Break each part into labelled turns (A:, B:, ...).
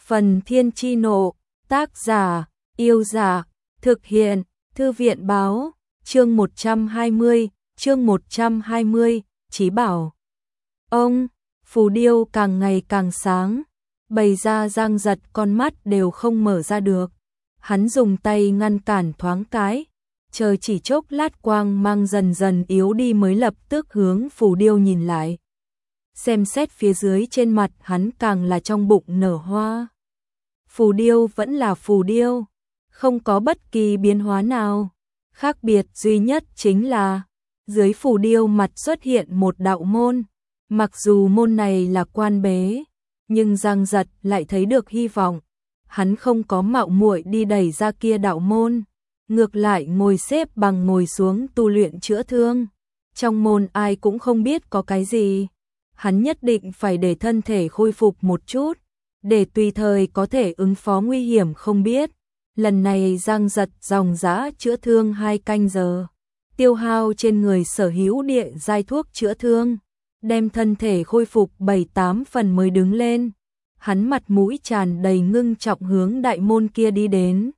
A: Phần Thiên Chi Nộ, tác giả, Yêu Giả, thực hiện, Thư viện báo, chương 120, Chí Bảo. Ông, phù điêu càng ngày càng sáng, bày ra Giang Giật con mắt đều không mở ra được. Hắn dùng tay ngăn cản thoáng cái, chờ chỉ chốc lát quang mang dần dần yếu đi mới lập tức hướng phù điêu nhìn lại. Xem xét phía dưới trên mặt hắn càng là trong bụng nở hoa. Phù điêu vẫn là phù điêu, không có bất kỳ biến hóa nào. Khác biệt duy nhất chính là, dưới phù điêu mặt xuất hiện một đạo môn. Mặc dù môn này là quan bế, nhưng Giang Giật lại thấy được hy vọng. Hắn không có mạo muội đi đẩy ra kia đạo môn, ngược lại ngồi xếp bằng ngồi xuống tu luyện chữa thương. Trong môn ai cũng không biết có cái gì. Hắn nhất định phải để thân thể khôi phục một chút, để tùy thời có thể ứng phó nguy hiểm không biết. Lần này Giang Giật dòng dã chữa thương 2 canh giờ, tiêu hao trên người sở hữu địa giai thuốc chữa thương, đem thân thể khôi phục 7-8 phần mới đứng lên. Hắn mặt mũi tràn đầy ngưng trọng hướng đại môn kia đi đến.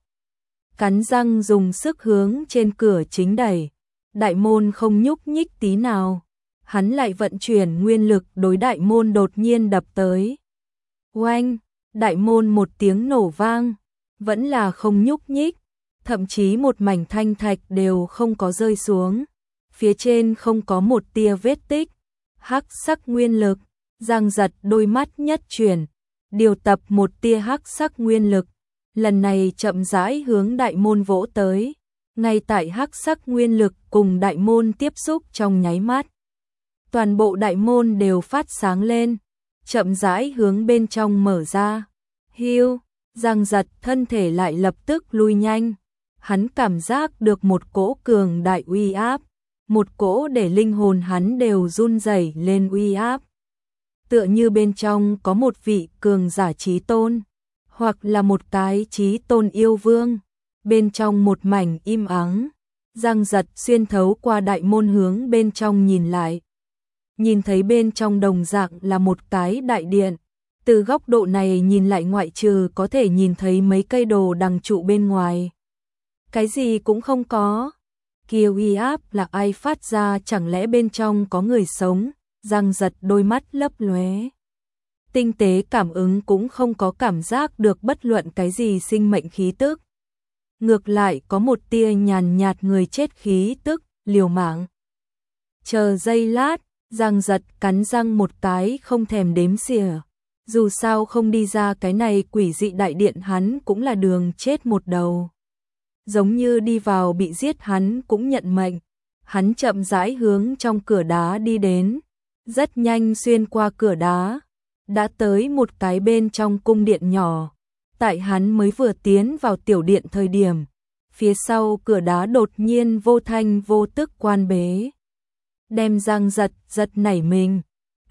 A: Cắn răng dùng sức hướng trên cửa chính đẩy, đại môn không nhúc nhích tí nào. Hắn lại vận chuyển nguyên lực đối đại môn đột nhiên đập tới. Oanh, đại môn một tiếng nổ vang, vẫn là không nhúc nhích, thậm chí một mảnh thanh thạch đều không có rơi xuống. Phía trên không có một tia vết tích. Hắc sắc nguyên lực, Giang Giật đôi mắt nhất chuyển, điều tập một tia hắc sắc nguyên lực, lần này chậm rãi hướng đại môn vỗ tới. Ngay tại hắc sắc nguyên lực cùng đại môn tiếp xúc trong nháy mắt, toàn bộ đại môn đều phát sáng lên, chậm rãi hướng bên trong mở ra. Hiu, Giang Giật thân thể lại lập tức lui nhanh. Hắn cảm giác được một cỗ cường đại uy áp, một cỗ để linh hồn hắn đều run rẩy lên uy áp. Tựa như bên trong có một vị cường giả chí tôn, hoặc là một cái chí tôn yêu vương. Bên trong một mảnh im ắng, Giang Giật xuyên thấu qua đại môn hướng bên trong nhìn lại. Nhìn thấy bên trong đồng dạng là một cái đại điện. Từ góc độ này nhìn lại ngoại trừ có thể nhìn thấy mấy cây đồ đằng trụ bên ngoài, cái gì cũng không có. Kia uy áp là ai phát ra, chẳng lẽ bên trong có người sống? Giang Giật đôi mắt lấp lóe, tinh tế cảm ứng cũng không có cảm giác được bất luận cái gì sinh mệnh khí tức. Ngược lại có một tia nhàn nhạt người chết khí tức, liều mạng. Chờ giây lát, Giang Giật cắn răng một cái không thèm đếm xỉa. Dù sao không đi ra cái này quỷ dị đại điện hắn cũng là đường chết một đầu. Giống như đi vào bị giết hắn cũng nhận mệnh. Hắn chậm rãi hướng trong cửa đá đi đến. Rất nhanh xuyên qua cửa đá, đã tới một cái bên trong cung điện nhỏ. Tại hắn mới vừa tiến vào tiểu điện thời điểm, phía sau cửa đá đột nhiên vô thanh vô tức quan bế, đem Giang Giật giật nảy mình.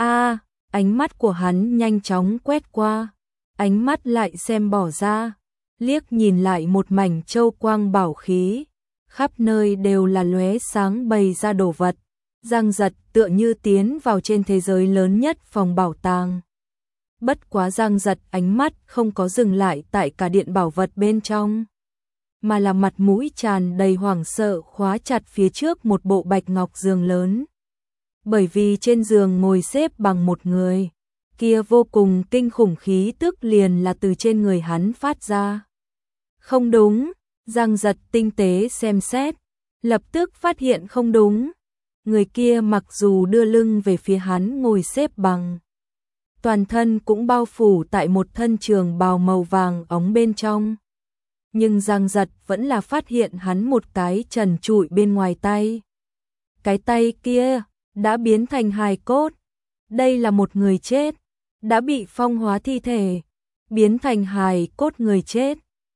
A: Ánh mắt của hắn nhanh chóng quét qua, ánh mắt lại xem bỏ ra, liếc nhìn lại một mảnh châu quang bảo khí, khắp nơi đều là lóe sáng bày ra đồ vật. Giang Giật tựa như tiến vào trên thế giới lớn nhất phòng bảo tàng. Bất quá Giang Giật ánh mắt không có dừng lại tại cả điện bảo vật bên trong, mà là mặt mũi tràn đầy hoảng sợ khóa chặt phía trước một bộ bạch ngọc giường lớn. Bởi vì trên giường ngồi xếp bằng một người, kia vô cùng kinh khủng khí tức liền là từ trên người hắn phát ra. Không đúng, Giang Giật tinh tế xem xét, lập tức phát hiện không đúng. Người kia mặc dù đưa lưng về phía hắn ngồi xếp bằng, toàn thân cũng bao phủ tại một thân trường bào màu vàng óng bên trong. Nhưng Giang Giật vẫn là phát hiện hắn một cái trần trụi bên ngoài tay. Cái tay kia đã biến thành hài cốt. Đây là một người chết, đã bị phong hóa thi thể, biến thành hài cốt người chết.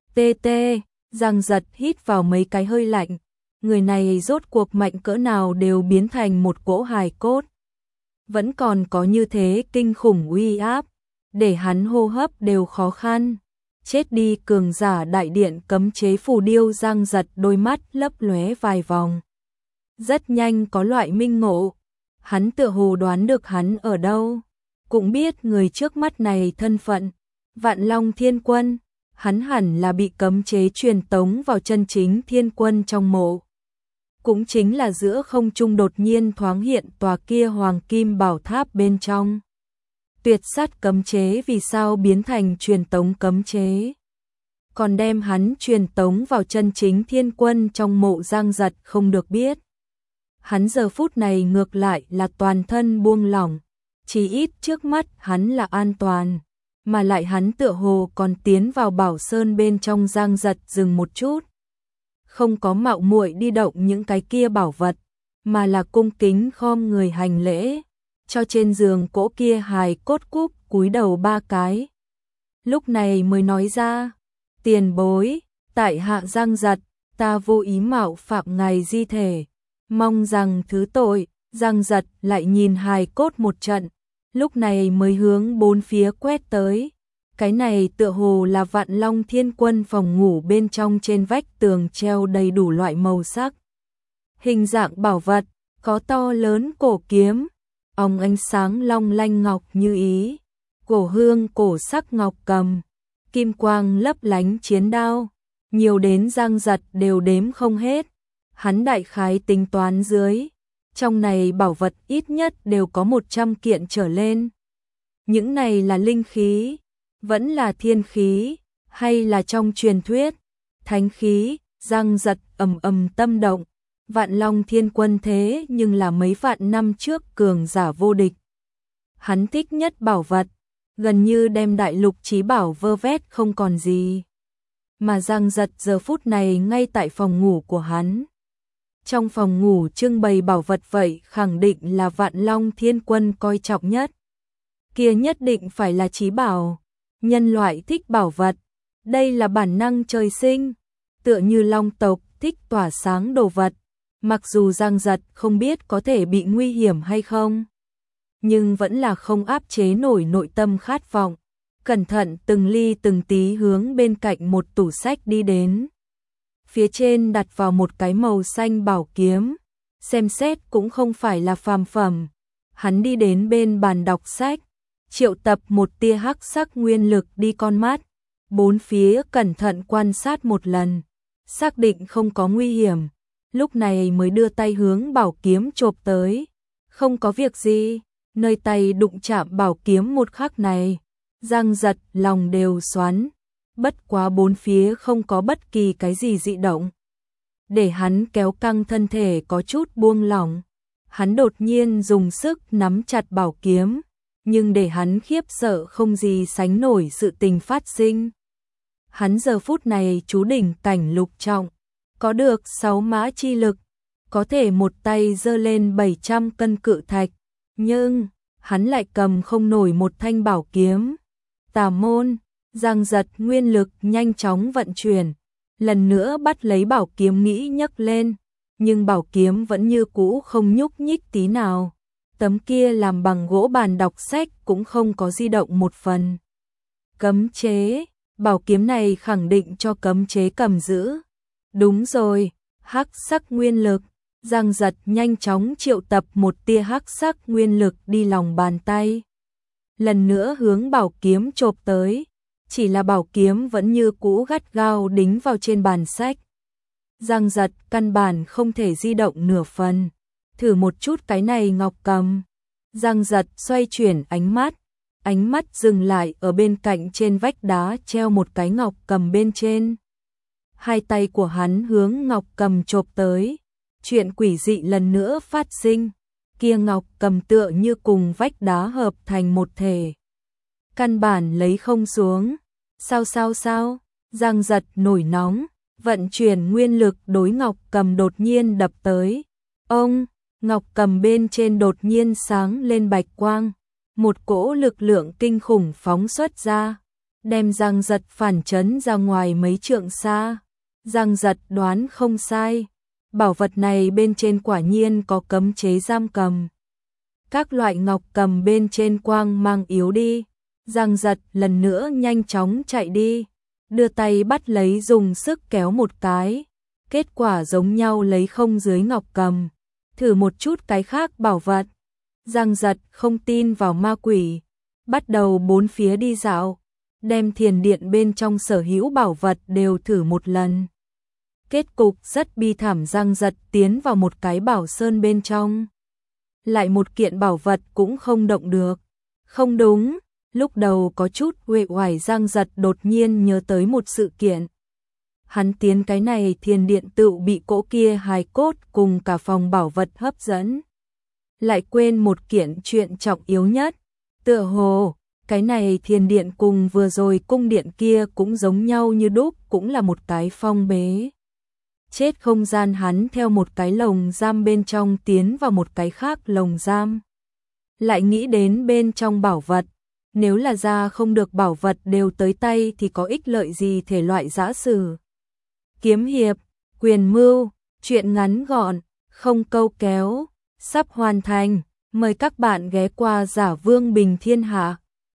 A: Giang Giật hít vào mấy cái hơi lạnh. Người này rốt cuộc mạnh cỡ nào đều biến thành một cỗ hài cốt. Vẫn còn có như thế kinh khủng uy áp, để hắn hô hấp đều khó khăn. Chết đi cường giả đại điện cấm chế phù điêu. Giang Giật đôi mắt lấp lóe vài vòng. Rất nhanh có loại minh ngộ. Hắn tựa hồ đoán được hắn ở đâu, cũng biết người trước mắt này thân phận. Vạn Long Thiên Quân, hắn hẳn là bị cấm chế truyền tống vào chân chính thiên quân trong mộ. Cũng chính là giữa không trung đột nhiên thoáng hiện tòa kia hoàng kim bảo tháp bên trong. Tuyệt sát cấm chế vì sao biến thành truyền tống cấm chế? Còn đem hắn truyền tống vào chân chính thiên quân trong mộ Giang Giật không được biết. Hắn giờ phút này ngược lại là toàn thân buông lỏng, chỉ ít trước mắt hắn là an toàn, mà lại hắn tựa hồ còn tiến vào bảo sơn bên trong. Giang Giật dừng một chút, không có mạo muội đi động những cái kia bảo vật, mà là cung kính khom người hành lễ, cho trên giường cỗ kia hài cốt cúc cúi đầu 3 cái. Lúc này mới nói ra, tiền bối, tại hạ Giang Giật, ta vô ý mạo phạm ngài di thể, mong rằng thứ tội. Giang Giật lại nhìn hài cốt một trận, lúc này mới hướng bốn phía quét tới. Cái này tựa hồ là Vạn Long Thiên Quân phòng ngủ bên trong, trên vách tường treo đầy đủ loại màu sắc. Hình dạng bảo vật, có to lớn cổ kiếm, óng ánh sáng long lanh ngọc như ý, cổ hương cổ sắc ngọc cầm, kim quang lấp lánh chiến đao, nhiều đến Giang Giật đều đếm không hết. Hắn đại khái tính toán dưới, trong này bảo vật ít nhất đều có 100 kiện trở lên. Những này là linh khí, vẫn là thiên khí, hay là trong truyền thuyết thánh khí? Giang Giật ầm ầm tâm động. Vạn Long Thiên Quân thế nhưng là mấy vạn năm trước cường giả vô địch. Hắn thích nhất bảo vật, gần như đem đại lục chí bảo vơ vét không còn gì. Mà Giang Giật giờ phút này ngay tại phòng ngủ của hắn. Trong phòng ngủ trưng bày bảo vật, vậy khẳng định là Vạn Long Thiên Quân coi trọng nhất. Kia nhất định phải là chí bảo. Nhân loại thích bảo vật, đây là bản năng trời sinh, tựa như long tộc thích tỏa sáng đồ vật. Mặc dù Giang Giật không biết có thể bị nguy hiểm hay không, nhưng vẫn là không áp chế nổi nội tâm khát vọng, cẩn thận từng ly từng tí hướng bên cạnh một tủ sách đi đến. Phía trên đặt vào một cái màu xanh bảo kiếm, xem xét cũng không phải là phàm phẩm. Hắn đi đến bên bàn đọc sách, triệu tập một tia hắc sắc nguyên lực đi con mắt, bốn phía cẩn thận quan sát một lần, xác định không có nguy hiểm, lúc này mới đưa tay hướng bảo kiếm chộp tới. Không có việc gì, nơi tay đụng chạm bảo kiếm một khắc này, Giang Giật lòng đều xoắn, bất quá bốn phía không có bất kỳ cái gì dị động, để hắn kéo căng thân thể có chút buông lỏng. Hắn đột nhiên dùng sức nắm chặt bảo kiếm, nhưng để hắn khiếp sợ không gì sánh nổi sự tình phát sinh. Hắn giờ phút này chú đỉnh cảnh lục trọng, có được 6 mã chi lực, có thể một tay giơ lên 700 cân cự thạch, nhưng hắn lại cầm không nổi một thanh bảo kiếm. Tà môn. Giang Giật nguyên lực nhanh chóng vận chuyển, lần nữa bắt lấy bảo kiếm nghĩ nhấc lên, nhưng bảo kiếm vẫn như cũ không nhúc nhích tí nào. Tấm kia làm bằng gỗ bàn đọc sách cũng không có di động một phần. Cấm chế, bảo kiếm này khẳng định cho cấm chế cầm giữ. Đúng rồi, hắc sắc nguyên lực. Giang Giật nhanh chóng triệu tập một tia hắc sắc nguyên lực đi lòng bàn tay, lần nữa hướng bảo kiếm chộp tới. Chỉ là bảo kiếm vẫn như cũ gắt gao đính vào trên bàn sách. Giang Giật căn bản không thể di động nửa phần. Thử một chút cái này ngọc cầm. Giang Giật xoay chuyển ánh mắt dừng lại ở bên cạnh trên vách đá treo một cái ngọc cầm bên trên. Hai tay của hắn hướng ngọc cầm chộp tới. Chuyện quỷ dị lần nữa phát sinh. Kia ngọc cầm tựa như cùng vách đá hợp thành một thể, căn bản lấy không xuống. Sao? Giang Giật nổi nóng, vận chuyển nguyên lực đối ngọc cầm đột nhiên đập tới. Ông, ngọc cầm bên trên đột nhiên sáng lên bạch quang, một cỗ lực lượng kinh khủng phóng xuất ra, đem Giang Giật phản chấn ra ngoài mấy trượng xa. Giang Giật đoán không sai, bảo vật này bên trên quả nhiên có cấm chế giam cầm. Các loại ngọc cầm bên trên quang mang yếu đi. Giang Giật lần nữa nhanh chóng chạy đi, đưa tay bắt lấy dùng sức kéo một cái, kết quả giống nhau lấy không dưới ngọc cầm. Thử một chút cái khác bảo vật. Giang Giật không tin vào ma quỷ, bắt đầu bốn phía đi dạo, đem thiền điện bên trong sở hữu bảo vật đều thử một lần. Kết cục rất bi thảm, Giang Giật tiến vào một cái bảo sơn bên trong. Lại một kiện bảo vật cũng không động được. Không đúng, lúc đầu có chút uể oải, Giang Giật đột nhiên nhớ tới một sự kiện. Hắn tiến cái này thiền điện tựu bị cỗ kia hài cốt cùng cả phòng bảo vật hấp dẫn. Lại quên một kiện chuyện trọng yếu nhất. Tựa hồ, cái này thiền điện cùng vừa rồi cung điện kia cũng giống nhau như đúc, cũng là một cái phong bế chết không gian. Hắn theo một cái lồng giam bên trong tiến vào một cái khác lồng giam. Lại nghĩ đến bên trong bảo vật, nếu là ra không được bảo vật đều tới tay thì có ích lợi gì, thể loại giã sử, kiếm hiệp, quyền mưu, truyện ngắn gọn, không câu kéo, sắp hoàn thành. Mời các bạn ghé qua Giả Vương Bình Thiên Hạ.